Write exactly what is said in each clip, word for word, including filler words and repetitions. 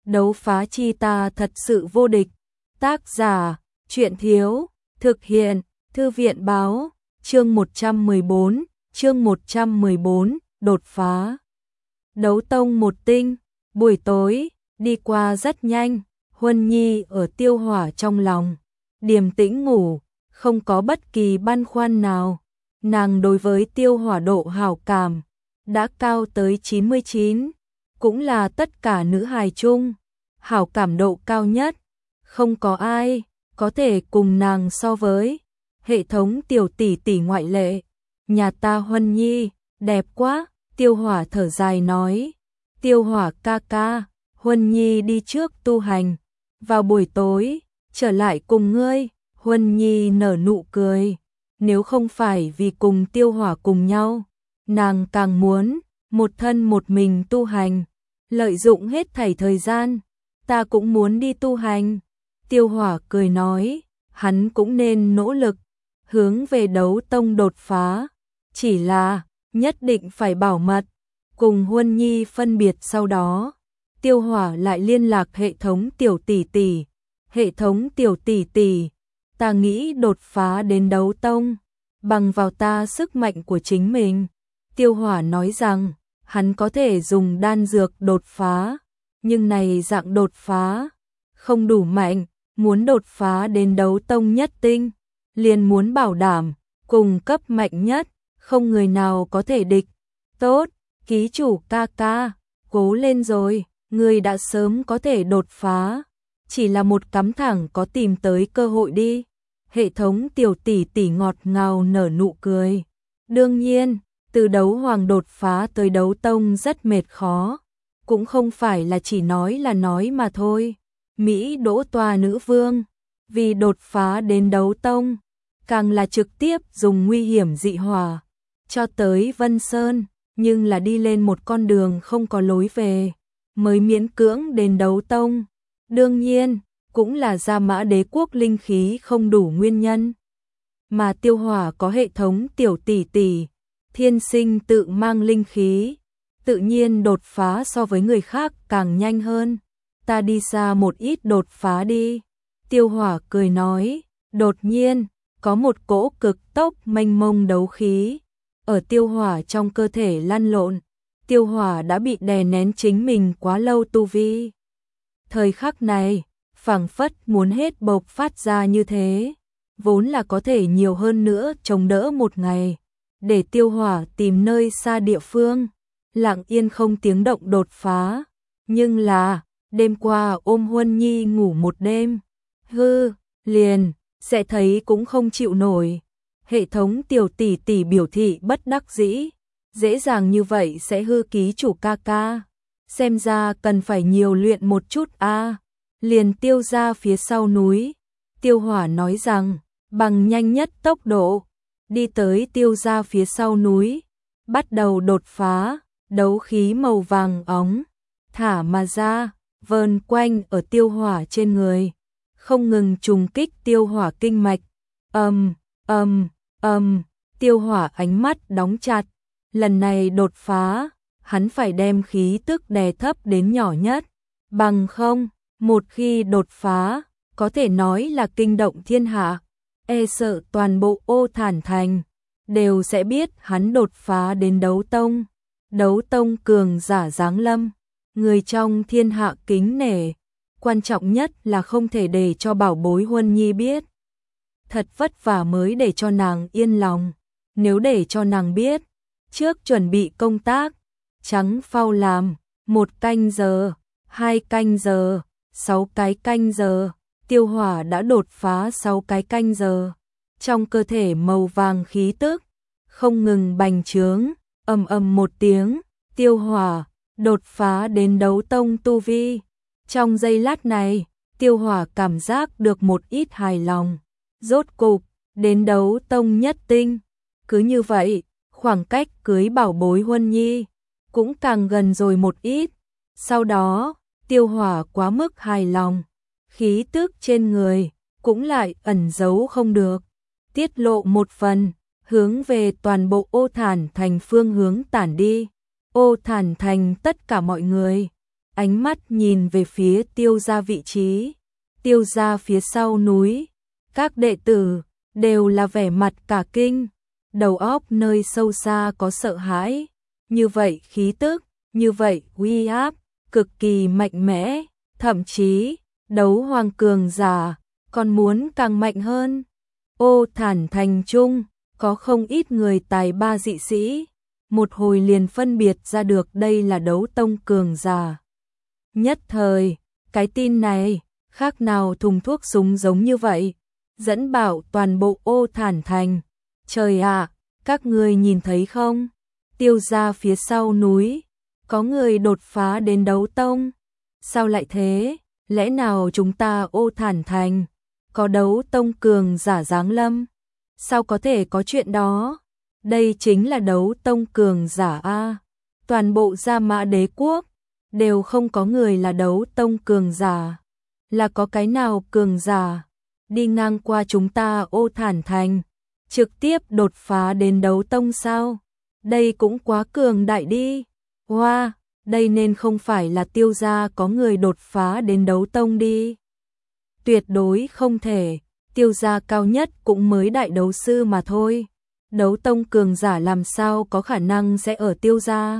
đấu phá chi ta thật sự vô địch. Tác giả, truyện thiếu, thực hiện, thư viện báo, chương một trăm mười bốn, chương một trăm mười bốn, đột phá. Đấu tông một tinh, buổi tối, đi qua rất nhanh, Huân Nhi ở Tiêu Hỏa trong lòng, điềm tĩnh ngủ, không có bất kỳ băn khoăn nào. Nàng đối với Tiêu Hỏa độ hảo cảm đã cao tới chín mươi chín, cũng là tất cả nữ hài chung hảo cảm độ cao nhất, không có ai có thể cùng nàng so với. Hệ thống tiểu tỷ tỷ ngoại lệ, nhà ta Huân Nhi đẹp quá. Tiêu Hỏa thở dài nói, Tiêu Hỏa ca ca, Huân Nhi đi trước tu hành, vào buổi tối trở lại cùng ngươi. Huân Nhi nở nụ cười, nếu không phải vì cùng Tiêu Hỏa cùng nhau, nàng càng muốn một thân một mình tu hành, lợi dụng hết thảy thời gian. Ta cũng muốn đi tu hành. Tiêu Hỏa cười nói, hắn cũng nên nỗ lực hướng về đấu tông đột phá, chỉ là nhất định phải bảo mật. Cùng Huân Nhi phân biệt sau đó, Tiêu Hỏa lại liên lạc hệ thống tiểu tỷ tỷ. Hệ thống tiểu tỷ tỷ, ta nghĩ đột phá đến đấu tông, bằng vào ta sức mạnh của chính mình. Tiêu Hỏa nói rằng, hắn có thể dùng đan dược đột phá, nhưng này dạng đột phá không đủ mạnh, muốn đột phá đến đấu tông nhất tinh, liền muốn bảo đảm cùng cấp mạnh nhất, không người nào có thể địch. Tốt, ký chủ ca ca, cố lên rồi, ngươi đã sớm có thể đột phá, chỉ là một cắm thẳng có tìm tới cơ hội đi. Hệ thống tiểu tỷ tỷ ngọt ngào nở nụ cười. Đương nhiên, từ đấu hoàng đột phá tới đấu tông rất mệt khó, cũng không phải là chỉ nói là nói mà thôi. Mỹ Đỗ tòa nữ vương, vì đột phá đến đấu tông, càng là trực tiếp dùng nguy hiểm dị hỏa cho tới Vân Sơn, nhưng là đi lên một con đường không có lối về, mới miễn cưỡng đến đấu tông. Đương nhiên, cũng là Gia Mã Đế quốc linh khí không đủ nguyên nhân. Mà Tiêu Hỏa có hệ thống tiểu tỷ tỷ, thiên sinh tự mang linh khí, tự nhiên đột phá so với người khác càng nhanh hơn. Ta đi xa một ít đột phá đi. Tiêu Hỏa cười nói, đột nhiên, có một cỗ cực tốc mênh mông đấu khí ở Tiêu Hỏa trong cơ thể lăn lộn. Tiêu Hỏa đã bị đè nén chính mình quá lâu tu vi. Thời khắc này, phảng phất muốn hết bộc phát ra như thế, vốn là có thể nhiều hơn nữa chống đỡ một ngày, để Tiêu Hỏa tìm nơi xa địa phương, lặng yên không tiếng động đột phá. Nhưng là, đêm qua ôm Huân Nhi ngủ một đêm, hư, liền, sẽ thấy cũng không chịu nổi. Hệ thống tiểu tỷ tỷ biểu thị bất đắc dĩ, dễ dàng như vậy sẽ hư ký chủ ca ca, xem ra cần phải nhiều luyện một chút a. À. Liền tiêu ra phía sau núi, Tiêu Hỏa nói rằng, bằng nhanh nhất tốc độ, đi tới tiêu ra phía sau núi, bắt đầu đột phá. Đấu khí màu vàng óng thả mà ra, vờn quanh ở Tiêu Hỏa trên người, không ngừng trùng kích Tiêu Hỏa kinh mạch. Ầm, ầm, ầm, Tiêu Hỏa ánh mắt đóng chặt, lần này đột phá, hắn phải đem khí tức đè thấp đến nhỏ nhất, bằng không, một khi đột phá, có thể nói là kinh động thiên hạ, e sợ toàn bộ Ô Thản Thành đều sẽ biết hắn đột phá đến đấu tông. Đấu tông cường giả giáng lâm, người trong thiên hạ kính nể, quan trọng nhất là không thể để cho bảo bối Huân Nhi biết. Thật vất vả mới để cho nàng yên lòng, nếu để cho nàng biết, trước chuẩn bị công tác, trắng phao làm, một canh giờ, hai canh giờ, sáu cái canh giờ, Tiêu Hỏa đã đột phá sáu cái canh giờ, trong cơ thể màu vàng khí tức, không ngừng bành trướng. Ầm ầm một tiếng, Tiêu Hỏa đột phá đến đấu tông tu vi. Trong giây lát này, Tiêu Hỏa cảm giác được một ít hài lòng. Rốt cục, đến đấu tông nhất tinh. Cứ như vậy, khoảng cách cưới bảo bối Huân Nhi cũng càng gần rồi một ít. Sau đó, Tiêu Hỏa quá mức hài lòng, khí tức trên người cũng lại ẩn giấu không được, tiết lộ một phần, hướng về toàn bộ Ô Thản Thành phương hướng tản đi. Ô Thản Thành tất cả mọi người ánh mắt nhìn về phía Tiêu gia vị trí. Tiêu gia phía sau núi, các đệ tử đều là vẻ mặt cả kinh, đầu óc nơi sâu xa có sợ hãi, như vậy khí tức, như vậy uy áp, cực kỳ mạnh mẽ, thậm chí đấu hoàng cường giả còn muốn càng mạnh hơn. Ô Thản Thành Trung có không ít người tài ba dị sĩ, một hồi liền phân biệt ra được đây là đấu tông cường giả. Nhất thời, cái tin này khác nào thùng thuốc súng giống như vậy, dẫn bảo toàn bộ Ô Thản Thành. Trời ạ, các người nhìn thấy không? Tiêu gia phía sau núi, có người đột phá đến đấu tông. Sao lại thế? Lẽ nào chúng ta Ô Thản Thành có đấu tông cường giả giáng lâm? Sao có thể có chuyện đó? Đây chính là đấu tông cường giả a. Toàn bộ Gia Mã Đế quốc đều không có người là đấu tông cường giả. Là có cái nào cường giả đi ngang qua chúng ta Ô Thản Thành, trực tiếp đột phá đến đấu tông sao? Đây cũng quá cường đại đi. Hoa, wow, đây nên không phải là Tiêu gia có người đột phá đến đấu tông đi. Tuyệt đối không thể, Tiêu gia cao nhất cũng mới đại đấu sư mà thôi. Đấu tông cường giả làm sao có khả năng sẽ ở Tiêu gia?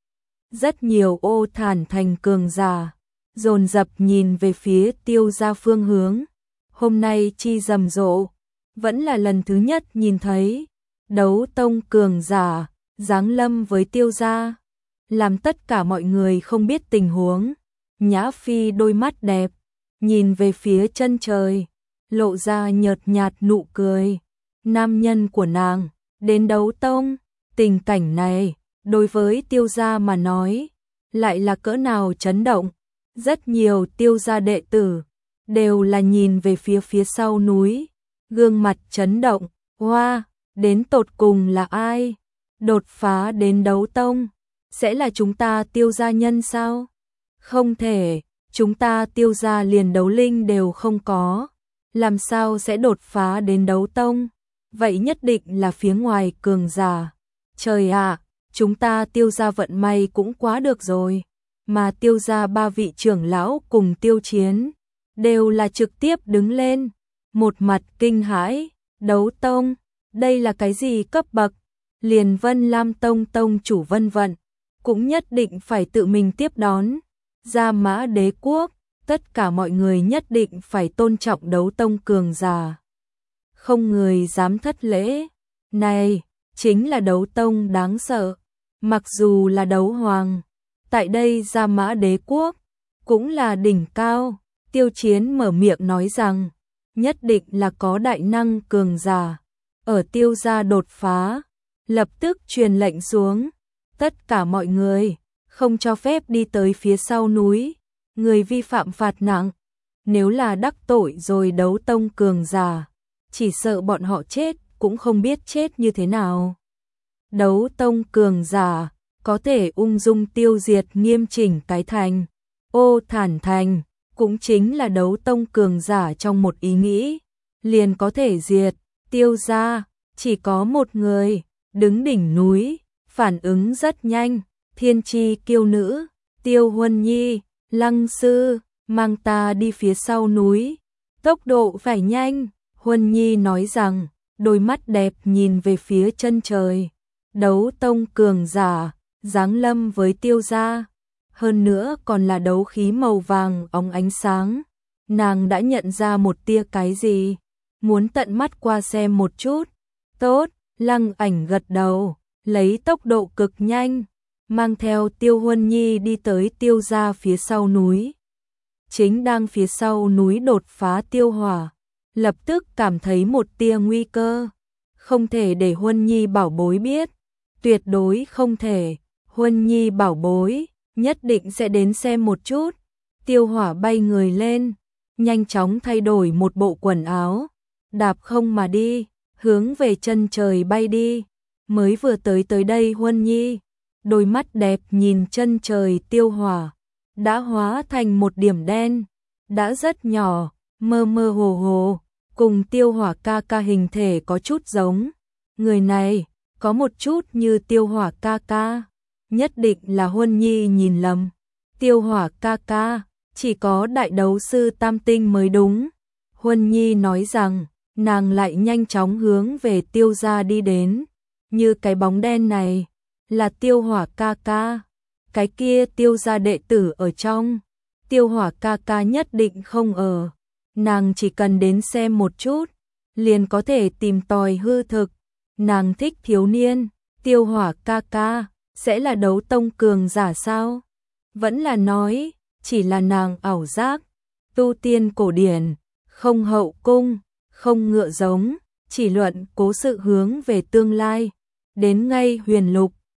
Rất nhiều Ô Thản Thành cường giả dồn dập nhìn về phía Tiêu gia phương hướng. Hôm nay chi rầm rộ, vẫn là lần thứ nhất nhìn thấy đấu tông cường giả giáng lâm với Tiêu gia, làm tất cả mọi người không biết tình huống. Nhã Phi đôi mắt đẹp nhìn về phía chân trời, lộ ra nhợt nhạt nụ cười. Nam nhân của nàng đến đấu tông, tình cảnh này đối với Tiêu gia mà nói lại là cỡ nào chấn động. Rất nhiều Tiêu gia đệ tử đều là nhìn về phía phía sau núi, gương mặt chấn động. Hoa, wow, đến tột cùng là ai đột phá đến đấu tông? Sẽ là chúng ta Tiêu gia nhân sao? Không thể, chúng ta Tiêu gia liền đấu linh đều không có, làm sao sẽ đột phá đến đấu tông? Vậy nhất định là phía ngoài cường giả. Trời ạ, à, chúng ta Tiêu gia vận may cũng quá được rồi. Mà Tiêu gia ba vị trưởng lão cùng Tiêu Chiến đều là trực tiếp đứng lên, một mặt kinh hãi. Đấu tông, đây là cái gì cấp bậc? Liền Vân Lam Tông tông chủ Vân Vận cũng nhất định phải tự mình tiếp đón. Gia Mã Đế quốc, tất cả mọi người nhất định phải tôn trọng đấu tông cường giả. Không người dám thất lễ. Này, chính là đấu tông đáng sợ. Mặc dù là đấu hoàng, tại đây Gia Mã Đế quốc cũng là đỉnh cao. Tiêu Chiến mở miệng nói rằng, nhất định là có đại năng cường giả ở Tiêu gia đột phá, lập tức truyền lệnh xuống, tất cả mọi người không cho phép đi tới phía sau núi, người vi phạm phạt nặng. Nếu là đắc tội rồi đấu tông cường giả, chỉ sợ bọn họ chết cũng không biết chết như thế nào. Đấu tông cường giả có thể ung dung tiêu diệt nghiêm chỉnh cái thành Ô Thản Thành, cũng chính là đấu tông cường giả trong một ý nghĩ liền có thể diệt. Tiêu gia chỉ có một người đứng đỉnh núi, phản ứng rất nhanh. Thiên chi kiêu nữ, Tiêu Huân Nhi, Lăng sư, mang ta đi phía sau núi, tốc độ phải nhanh. Huân Nhi nói rằng, đôi mắt đẹp nhìn về phía chân trời. Đấu tông cường giả giáng lâm với Tiêu gia, hơn nữa còn là đấu khí màu vàng óng ánh sáng. Nàng đã nhận ra một tia cái gì, muốn tận mắt qua xem một chút. Tốt, Lăng Ảnh gật đầu, lấy tốc độ cực nhanh, mang theo Tiêu Huân Nhi đi tới Tiêu gia phía sau núi. Chính đang phía sau núi đột phá Tiêu Hỏa, lập tức cảm thấy một tia nguy cơ. Không thể để Huân Nhi bảo bối biết, tuyệt đối không thể. Huân Nhi bảo bối nhất định sẽ đến xem một chút. Tiêu Hỏa bay người lên, nhanh chóng thay đổi một bộ quần áo, đạp không mà đi, hướng về chân trời bay đi. Mới vừa tới tới đây Huân Nhi, đôi mắt đẹp nhìn chân trời. Tiêu Hỏa đã hóa thành một điểm đen, đã rất nhỏ, mơ mơ hồ hồ, cùng Tiêu Hỏa ca ca hình thể có chút giống. Người này có một chút như Tiêu Hỏa ca ca, nhất định là Huân Nhi nhìn lầm. Tiêu Hỏa ca ca, chỉ có đại đấu sư tam tinh mới đúng. Huân Nhi nói rằng, nàng lại nhanh chóng hướng về Tiêu gia đi đến. Như cái bóng đen này, là Tiêu Hỏa ca ca. Cái kia Tiêu gia đệ tử ở trong. Tiêu Hỏa ca ca nhất định không ở. Nàng chỉ cần đến xem một chút, liền có thể tìm tòi hư thực. Nàng thích thiếu niên, Tiêu Hỏa ca ca, sẽ là đấu tông cường giả sao? Vẫn là nói, chỉ là nàng ảo giác. Tu tiên cổ điển, không hậu cung, không ngựa giống, chỉ luận cố sự hướng về tương lai. Đến ngay huyền lục,